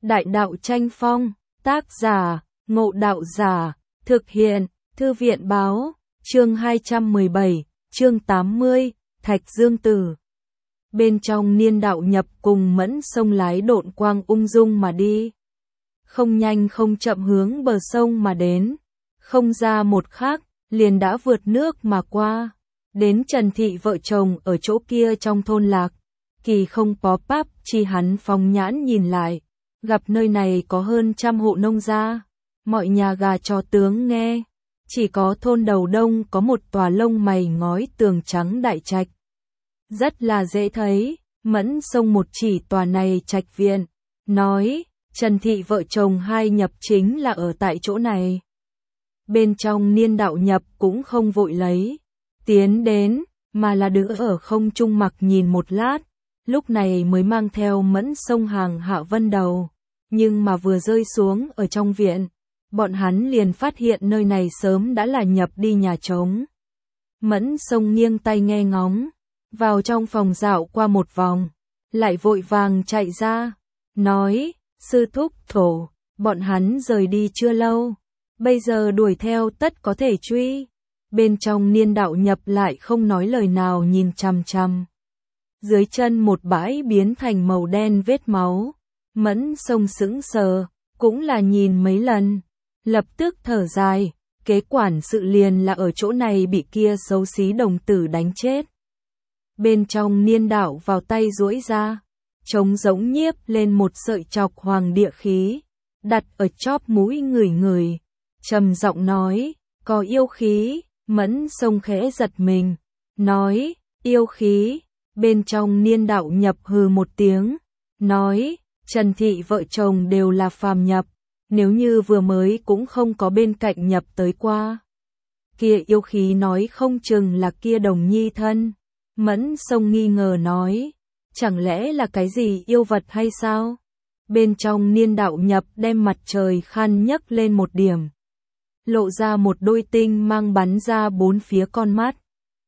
Đại đạo tranh phong, tác giả, Ngộ Đạo Giả, thực hiện, Thư viện báo, chương 217, chương 80, Thạch Dương Tử. Bên trong Niên Đạo Nhập cùng Mẫn Sông lái độn quang ung dung mà đi. Không nhanh không chậm hướng bờ sông mà đến. Không ra một khắc, liền đã vượt nước mà qua. Đến Trần Thị vợ chồng ở chỗ kia trong thôn lạc. Kỳ không pó pắp chi hắn phóng nhãn nhìn lại. Gặp nơi này có hơn 100 hộ nông gia. Mọi nhà gà chó tướng nghe. Chỉ có thôn đầu đông có một tòa lông mày ngói tường trắng đại trạch. Rất là dễ thấy, Mẫn Sông một chỉ tòa này trạch viện. Nói, Trần Thị vợ chồng hai nhập chính là ở tại chỗ này. Bên trong Niên Đạo Nhập cũng không vội lấy. Tiến đến, mà là đứng ở không trung mặc nhìn một lát. Lúc này mới mang theo Mẫn Sông hàng hạ vân đầu. Nhưng mà vừa rơi xuống ở trong viện. Bọn hắn liền phát hiện nơi này sớm đã là nhập đi nhà trống. Mẫn Sông nghiêng tay nghe ngóng. Vào trong phòng dạo qua một vòng. Lại vội vàng chạy ra. Nói, sư thúc thổ, bọn hắn rời đi chưa lâu. Bây giờ đuổi theo tất có thể truy. Bên trong Niên Đạo Nhập lại không nói lời nào nhìn chằm chằm. Dưới chân một bãi biến thành màu đen vết máu. Mẫn Sông sững sờ, cũng là nhìn mấy lần. Lập tức thở dài, kế quản sự liền là ở chỗ này bị kia xấu xí đồng tử đánh chết. Bên trong Niên Đạo vào tay duỗi ra, trống giống nhiếp lên một sợi chọc hoàng địa khí, đặt ở chóp mũi người, trầm giọng nói, có yêu khí. Mẫn Sông khẽ giật mình, nói, yêu khí. Bên trong Niên Đạo Nhập hừ một tiếng, nói, Trần Thị vợ chồng đều là phàm nhập, nếu như vừa mới cũng không có bên cạnh nhập tới qua. Kia yêu khí nói không chừng là kia đồng nhi thân. Mẫn Sông nghi ngờ nói, chẳng lẽ là cái gì yêu vật hay sao? Bên trong Niên Đạo Nhập đem mặt trời khăn nhấc lên một điểm. Lộ ra một đôi tinh mang bắn ra bốn phía con mắt.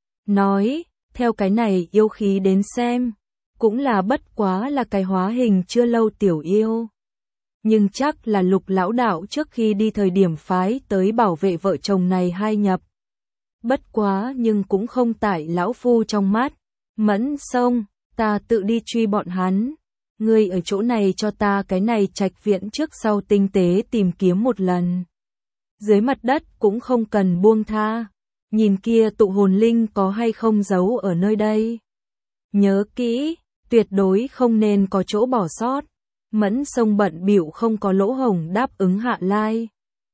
Nói, theo cái này yêu khí đến xem, cũng là bất quá là cái hóa hình chưa lâu tiểu yêu. Nhưng chắc là Lục lão đạo trước khi đi thời điểm phái tới bảo vệ vợ chồng này hai nhập. Bất quá nhưng cũng không tại lão phu trong mắt. Mẫn Sông, ta tự đi truy bọn hắn. Ngươi ở chỗ này cho ta cái này trạch viện trước sau tinh tế tìm kiếm một lần. Dưới mặt đất cũng không cần buông tha. Nhìn kia tụ hồn linh có hay không giấu ở nơi đây. Nhớ kỹ, tuyệt đối không nên có chỗ bỏ sót. Mẫn Sông bận bịu không có lỗ hổng đáp ứng Hạ Lai.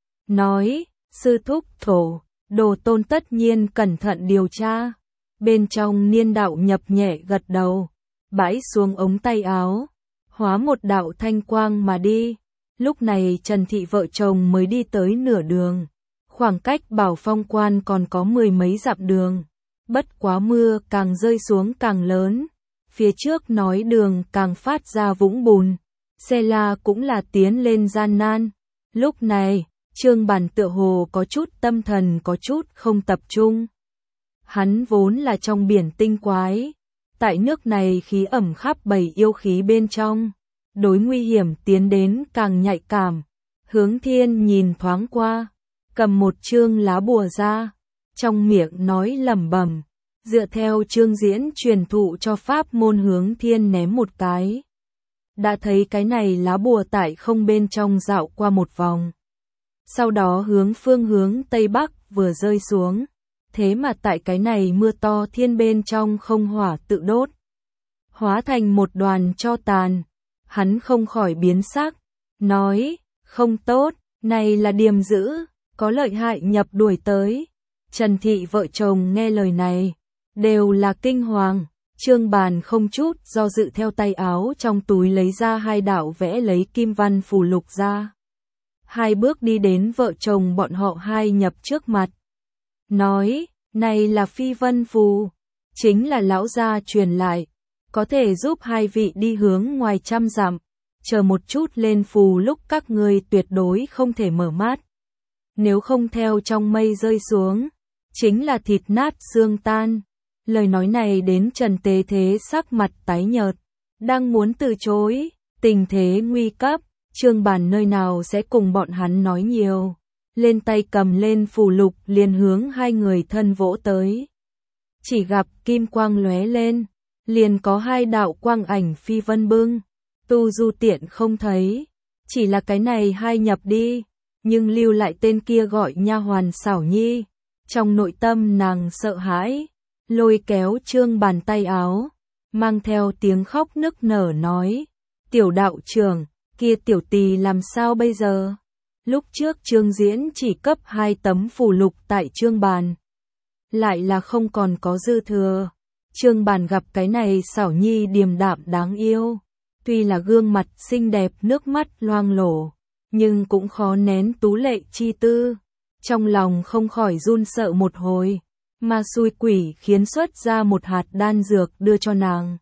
Nói, sư thúc thổ, đồ tôn tất nhiên cẩn thận điều tra. Bên trong Niên Đạo Nhập nhẹ gật đầu, bãi xuống ống tay áo, hóa một đạo thanh quang mà đi. Lúc này Trần Thị vợ chồng mới đi tới nửa đường. Khoảng cách Bảo Phong Quan còn có 10 mấy dặm đường. Bất quá mưa càng rơi xuống càng lớn. Phía trước nói đường càng phát ra vũng bùn. Xe la cũng là tiến lên gian nan. Lúc này, Trương Bản tựa hồ có chút tâm thần có chút không tập trung. Hắn vốn là trong biển tinh quái. Tại nước này khí ẩm khắp bầy yêu khí bên trong. Đối nguy hiểm tiến đến càng nhạy cảm. Hướng Thiên nhìn thoáng qua. Cầm một chương lá bùa ra. Trong miệng nói lẩm bẩm. Dựa theo chương diễn truyền thụ cho pháp môn Hướng Thiên ném một cái. Đã thấy cái này lá bùa tại không bên trong dạo qua một vòng. Sau đó hướng phương hướng Tây Bắc vừa rơi xuống. Thế mà tại cái này mưa to thiên bên trong không hỏa tự đốt. Hóa thành một đoàn tro tàn. Hắn không khỏi biến sắc. Nói, không tốt, này là điềm dữ, có lợi hại nhập đuổi tới. Trần Thị vợ chồng nghe lời này, đều là kinh hoàng. Trương Bàn không chút do dự theo tay áo trong túi lấy ra hai đạo vẽ lấy kim văn phù lục ra. Hai bước đi đến vợ chồng bọn họ hai nhập trước mặt. Nói, này là phi vân phù, chính là lão gia truyền lại, có thể giúp hai vị đi hướng ngoài 100 dặm. Chờ một chút lên phù lúc các ngươi tuyệt đối không thể mở mắt. Nếu không theo trong mây rơi xuống, chính là thịt nát xương tan. Lời nói này đến Trần Tế Thế sắc mặt tái nhợt, đang muốn từ chối, tình thế nguy cấp, Trương Bàn nơi nào sẽ cùng bọn hắn nói nhiều, lên tay cầm lên phù lục liền hướng hai người thân vỗ tới. Chỉ gặp kim quang lóe lên, liền có hai đạo quang ảnh phi vân bưng, Tu Du tiện không thấy, chỉ là cái này hai nhập đi, nhưng lưu lại tên kia gọi nha hoàn Xảo Nhi. Trong nội tâm nàng sợ hãi, lôi kéo Trương Bàn tay áo, mang theo tiếng khóc nức nở nói, tiểu đạo trưởng, kia tiểu tỳ làm sao bây giờ? Lúc trước Trương Diễn chỉ cấp 2 tấm phù lục tại Trương Bàn, lại là không còn có dư thừa. Trương Bàn gặp cái này Xảo Nhi điềm đạm đáng yêu, tuy là gương mặt xinh đẹp nước mắt loang lổ, nhưng cũng khó nén tú lệ chi tư. Trong lòng không khỏi run sợ một hồi, mà xui quỷ khiến xuất ra một hạt đan dược đưa cho nàng.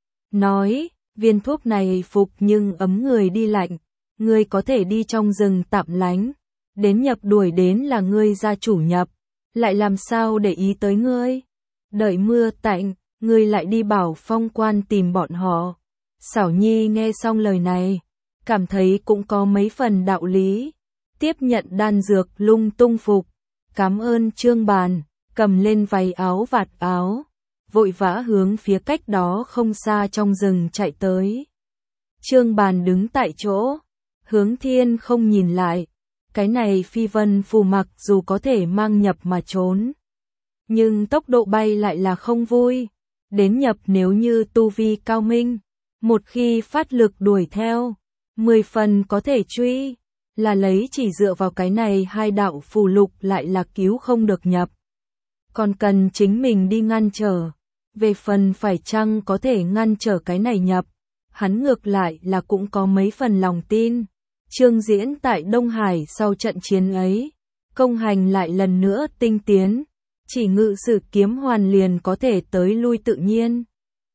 Nói, viên thuốc này phục nhưng ấm người đi lạnh, ngươi có thể đi trong rừng tạm lánh, đến nhập đuổi đến là ngươi gia chủ nhập, lại làm sao để ý tới ngươi. Đợi mưa tạnh, ngươi lại đi Bảo Phong quan tìm bọn họ. Xảo Nhi nghe xong lời này, cảm thấy cũng có mấy phần đạo lý. Tiếp nhận đan dược lung tung phục, cảm ơn Trương Bàn, cầm lên váy áo vạt áo, vội vã hướng phía cách đó không xa trong rừng chạy tới. Trương Bàn đứng tại chỗ, hướng thiên không nhìn lại, cái này phi vân phù mặc dù có thể mang nhập mà trốn, nhưng tốc độ bay lại là không vui, đến nhập nếu như tu vi cao minh, một khi phát lực đuổi theo, 10 phần có thể truy. Là lấy chỉ dựa vào cái này hai đạo phù lục lại là cứu không được nhập. Còn cần chính mình đi ngăn trở. Về phần phải chăng có thể ngăn trở cái này nhập, hắn ngược lại là cũng có mấy phần lòng tin. Trương Diễn tại Đông Hải sau trận chiến ấy, công hành lại lần nữa tinh tiến, chỉ ngự sử kiếm hoàn liền có thể tới lui tự nhiên.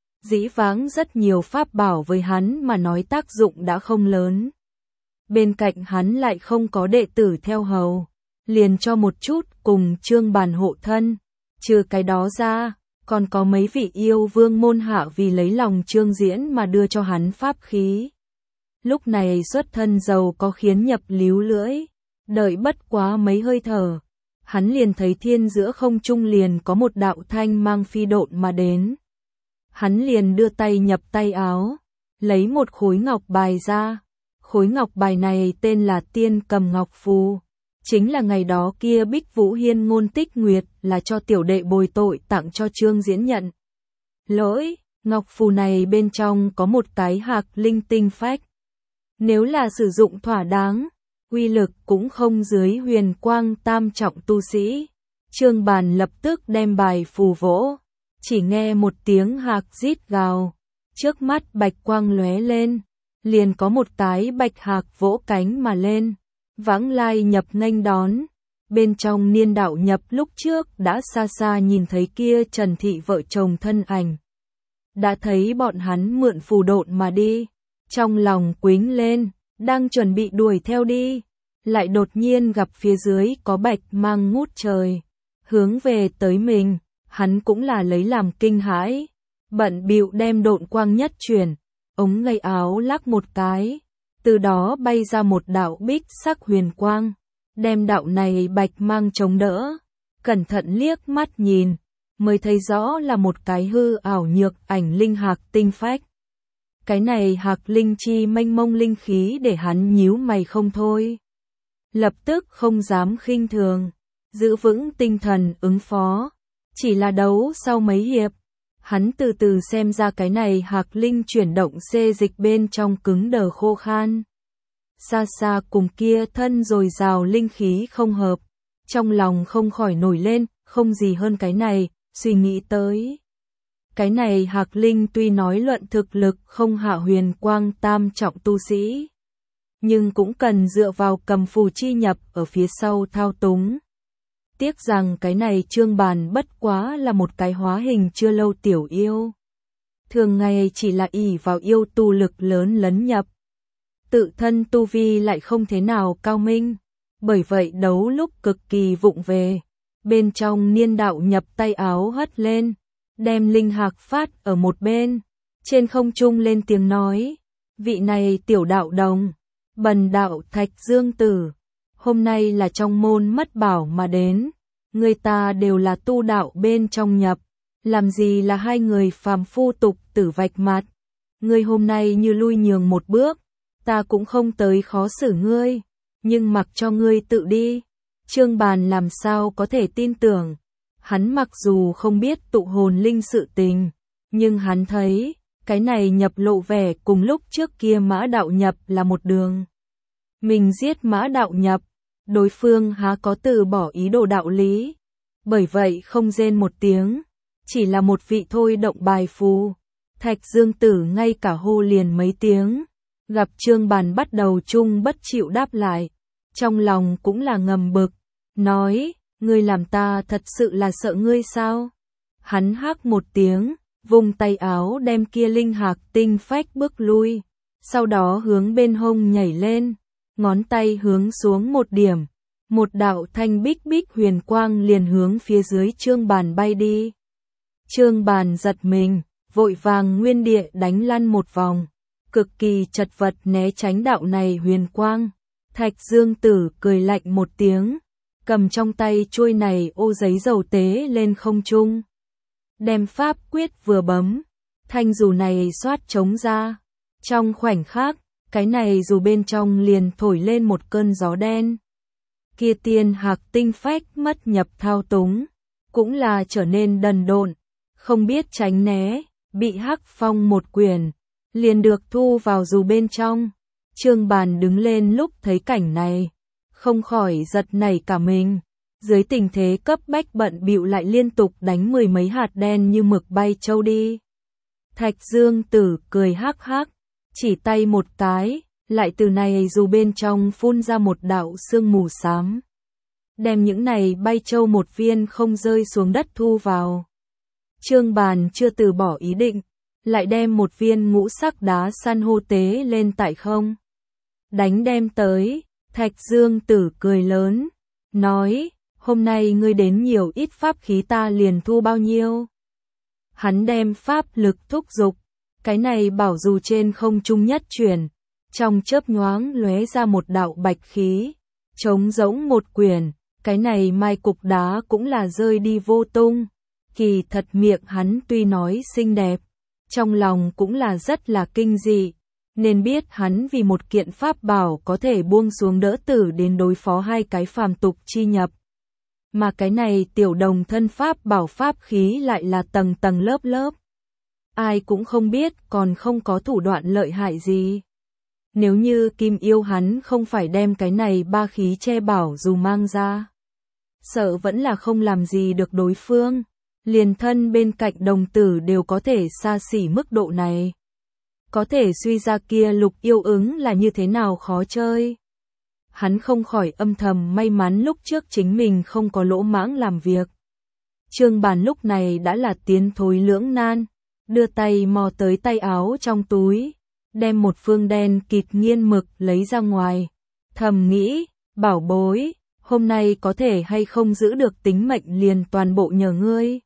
Dĩ vãng rất nhiều pháp bảo với hắn mà nói tác dụng đã không lớn. Bên cạnh hắn lại không có đệ tử theo hầu, liền cho một chút cùng Trương Bàn hộ thân. Trừ cái đó ra, còn có mấy vị yêu vương môn hạ vì lấy lòng Trương Diễn mà đưa cho hắn pháp khí. Lúc này xuất thân giàu có khiến nhập líu lưỡi, đợi bất quá mấy hơi thở, hắn liền thấy thiên giữa không trung liền có một đạo thanh mang phi độn mà đến. Hắn liền đưa tay nhập tay áo, lấy một khối ngọc bài ra. Khối ngọc bài này tên là Tiên Cầm Ngọc Phù, chính là ngày đó kia Bích Vũ Hiên ngôn tích nguyệt là cho tiểu đệ bồi tội tặng cho Trương Diễn nhận. Lỗi, ngọc phù này bên trong có một cái hạc linh tinh phách. Nếu là sử dụng thỏa đáng, uy lực cũng không dưới huyền quang tam trọng tu sĩ. Trương Bàn lập tức đem bài phù vỗ, chỉ nghe một tiếng hạc rít gào, trước mắt bạch quang lóe lên. Liền có một cái bạch hạc vỗ cánh mà lên, vãng lai nhập nghênh đón. Bên trong Niên Đạo Nhập lúc trước đã xa xa nhìn thấy kia Trần Thị vợ chồng thân ảnh. Đã thấy bọn hắn mượn phù độn mà đi, trong lòng quính lên, đang chuẩn bị đuổi theo đi, lại đột nhiên gặp phía dưới có bạch mang ngút trời, hướng về tới mình, hắn cũng là lấy làm kinh hãi, bận bịu đem độn quang nhất chuyển. Ống tay áo lắc một cái, từ đó bay ra một đạo bích sắc huyền quang, đem đạo này bạch mang chống đỡ, cẩn thận liếc mắt nhìn, mới thấy rõ là một cái hư ảo nhược ảnh linh hạc tinh phách. Cái này hạc linh chi mênh mông linh khí để hắn nhíu mày không thôi. Lập tức không dám khinh thường, giữ vững tinh thần ứng phó, chỉ là đấu sau mấy hiệp. Hắn từ từ xem ra cái này hạc linh chuyển động xê dịch bên trong cứng đờ khô khan. Xa xa cùng kia thân rồi rào linh khí không hợp. Trong lòng không khỏi nổi lên, không gì hơn cái này, suy nghĩ tới. Cái này hạc linh tuy nói luận thực lực không hạ huyền quang tam trọng tu sĩ, nhưng cũng cần dựa vào cầm phù chi nhập ở phía sau thao túng. Tiếc rằng cái này Trương Bàn bất quá là một cái hóa hình chưa lâu tiểu yêu. Thường ngày chỉ là ỷ vào yêu tu lực lớn lấn nhập. Tự thân tu vi lại không thế nào cao minh. Bởi vậy đấu lúc cực kỳ vụng về. Bên trong Niên Đạo Nhập tay áo hất lên. Đem linh hạc phát ở một bên. Trên không trung lên tiếng nói. Vị này tiểu đạo đồng. Bần đạo Thạch Dương Tử, hôm nay là trong môn mất bảo mà đến, người ta đều là tu đạo bên trong nhập, làm gì là hai người phàm phu tục tử vạch mặt. Ngươi hôm nay như lui nhường một bước, ta cũng không tới khó xử ngươi, nhưng mặc cho ngươi tự đi. Trương Bàn làm sao có thể tin tưởng, hắn mặc dù không biết tụ hồn linh sự tình, nhưng hắn thấy, cái này nhập lộ vẻ cùng lúc trước kia Mã Đạo Nhập là một đường. Mình giết Mã Đạo Nhập, đối phương há có từ bỏ ý đồ đạo lý, bởi vậy không rên một tiếng, chỉ là một vị thôi động bài phù. Thạch Dương Tử ngay cả hô liền mấy tiếng, gặp Trương Bàn bắt đầu chung bất chịu đáp lại, trong lòng cũng là ngầm bực, nói, ngươi làm ta thật sự là sợ ngươi sao? Hắn hắc một tiếng, vung tay áo đem kia linh hạc tinh phách bước lui, sau đó hướng bên hông nhảy lên, ngón tay hướng xuống một điểm, một đạo thanh bích bích huyền quang liền hướng phía dưới Trương Bàn bay đi. Trương Bàn giật mình, vội vàng nguyên địa đánh lăn một vòng, cực kỳ chật vật né tránh đạo này huyền quang. Thạch Dương Tử cười lạnh một tiếng, cầm trong tay chuôi này ô giấy dầu tế lên không trung. Đem pháp quyết vừa bấm, thanh dù này xoát trống ra. Trong khoảnh khắc, cái này dù bên trong liền thổi lên một cơn gió đen. Kia tiên hạc tinh phách mất nhập thao túng, cũng là trở nên đần độn, không biết tránh né, bị hắc phong một quyền, liền được thu vào dù bên trong. Trương Bàn đứng lên lúc thấy cảnh này, không khỏi giật nảy cả mình, dưới tình thế cấp bách bận bịu lại liên tục đánh mười mấy hạt đen như mực bay trâu đi. Thạch Dương Tử cười hắc hắc, chỉ tay một cái, lại từ này dù bên trong phun ra một đạo sương mù xám, đem những này bay trâu một viên không rơi xuống đất thu vào. Trương Bàn chưa từ bỏ ý định, lại đem một viên ngũ sắc đá san hô tế lên tại không. Đánh đem tới, Thạch Dương Tử cười lớn, nói, hôm nay ngươi đến nhiều ít pháp khí ta liền thu bao nhiêu. Hắn đem pháp lực thúc dục, cái này bảo dù trên không trung nhất chuyển, trong chớp nhoáng lóe ra một đạo bạch khí, trống rỗng một quyển, cái này mai cục đá cũng là rơi đi vô tung. Kỳ thật miệng hắn tuy nói xinh đẹp, trong lòng cũng là rất là kinh dị, nên biết hắn vì một kiện pháp bảo có thể buông xuống đỡ tử đến đối phó hai cái phàm tục chi nhập. Mà cái này tiểu đồng thân pháp bảo pháp khí lại là tầng tầng lớp lớp. Ai cũng không biết còn không có thủ đoạn lợi hại gì. Nếu như Kim Yêu hắn không phải đem cái này ba khí che bảo dù mang ra, sợ vẫn là không làm gì được đối phương. Liền thân bên cạnh đồng tử đều có thể xa xỉ mức độ này. Có thể suy ra kia Lục Yêu ứng là như thế nào khó chơi. Hắn không khỏi âm thầm may mắn lúc trước chính mình không có lỗ mãng làm việc. Trương Bàn lúc này đã là tiến thối lưỡng nan, đưa tay mò tới tay áo trong túi, đem một phương đen kịt nghiên mực lấy ra ngoài. Thầm nghĩ, bảo bối, hôm nay có thể hay không giữ được tính mệnh liền toàn bộ nhờ ngươi.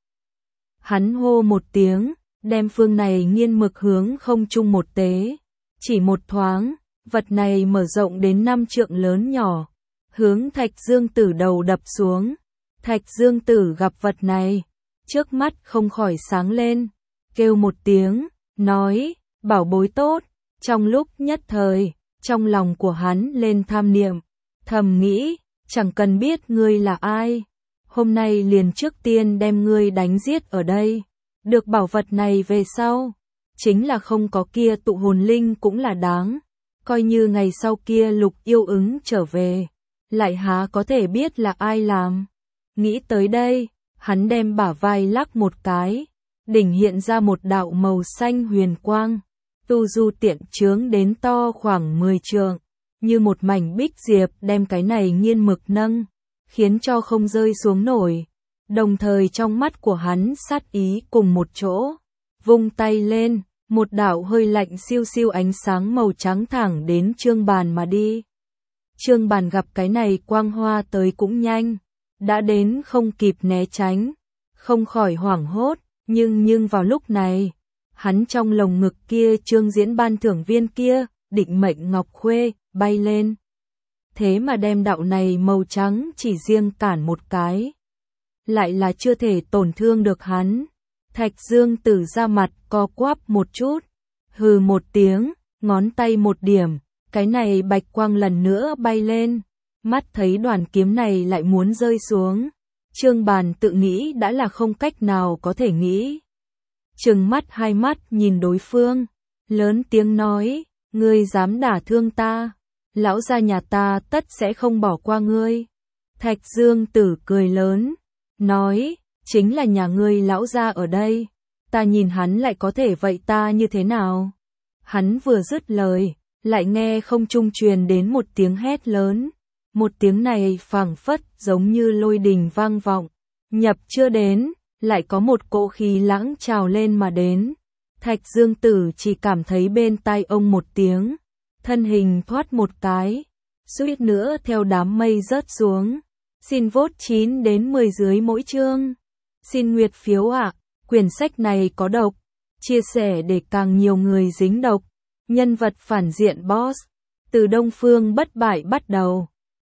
Hắn hô một tiếng, đem phương này nghiên mực hướng không trung một tế, chỉ một thoáng, vật này mở rộng đến 5 trượng lớn nhỏ, hướng Thạch Dương Tử đầu đập xuống. Thạch Dương Tử gặp vật này, trước mắt không khỏi sáng lên, kêu một tiếng, nói, bảo bối tốt. Trong lúc nhất thời, trong lòng của hắn lên tham niệm, thầm nghĩ, chẳng cần biết ngươi là ai, hôm nay liền trước tiên đem ngươi đánh giết ở đây, được bảo vật này về sau, chính là không có kia tụ hồn linh cũng là đáng, coi như ngày sau kia Lục Yêu ứng trở về, lại há có thể biết là ai làm. Nghĩ tới đây, hắn đem bả vai lắc một cái, đỉnh hiện ra một đạo màu xanh huyền quang, tu du tiện trướng đến to khoảng 10 trượng, như một mảnh bích diệp đem cái này nghiên mực nâng, khiến cho không rơi xuống nổi. Đồng thời trong mắt của hắn sát ý cùng một chỗ, vung tay lên, một đạo hơi lạnh siêu siêu ánh sáng màu trắng thẳng đến Trương Bàn mà đi. Trương Bàn gặp cái này quang hoa tới cũng nhanh, đã đến không kịp né tránh, không khỏi hoảng hốt, nhưng vào lúc này, hắn trong lồng ngực kia Trương Diễn ban thưởng viên kia, định mệnh ngọc khuê, bay lên. Thế mà đem đạo này màu trắng chỉ riêng cản một cái. Lại là chưa thể tổn thương được hắn. Thạch Dương Tử ra mặt co quắp một chút. Hừ một tiếng, ngón tay một điểm. Cái này bạch quang lần nữa bay lên. Mắt thấy đoàn kiếm này lại muốn rơi xuống. Trương Bàn tự nghĩ đã là không cách nào có thể nghĩ. Trừng mắt hai mắt nhìn đối phương. Lớn tiếng nói, ngươi dám đả thương ta. Lão gia nhà ta tất sẽ không bỏ qua ngươi. Thạch Dương Tử cười lớn. Nói, chính là nhà ngươi lão gia ở đây. Ta nhìn hắn lại có thể vậy ta như thế nào? Hắn vừa dứt lời, lại nghe không trung truyền đến một tiếng hét lớn. Một tiếng này phảng phất giống như lôi đình vang vọng. Nhập chưa đến, lại có một cỗ khí lãng trào lên mà đến. Thạch Dương Tử chỉ cảm thấy bên tai ông một tiếng. Thân hình thoát một cái. Suýt nữa theo đám mây rớt xuống. Xin vote 9 đến 10 dưới mỗi chương. Xin nguyệt phiếu ạ. Quyển sách này có độc. Chia sẻ để càng nhiều người dính độc. Nhân vật phản diện boss. Từ Đông Phương bất bại bắt đầu.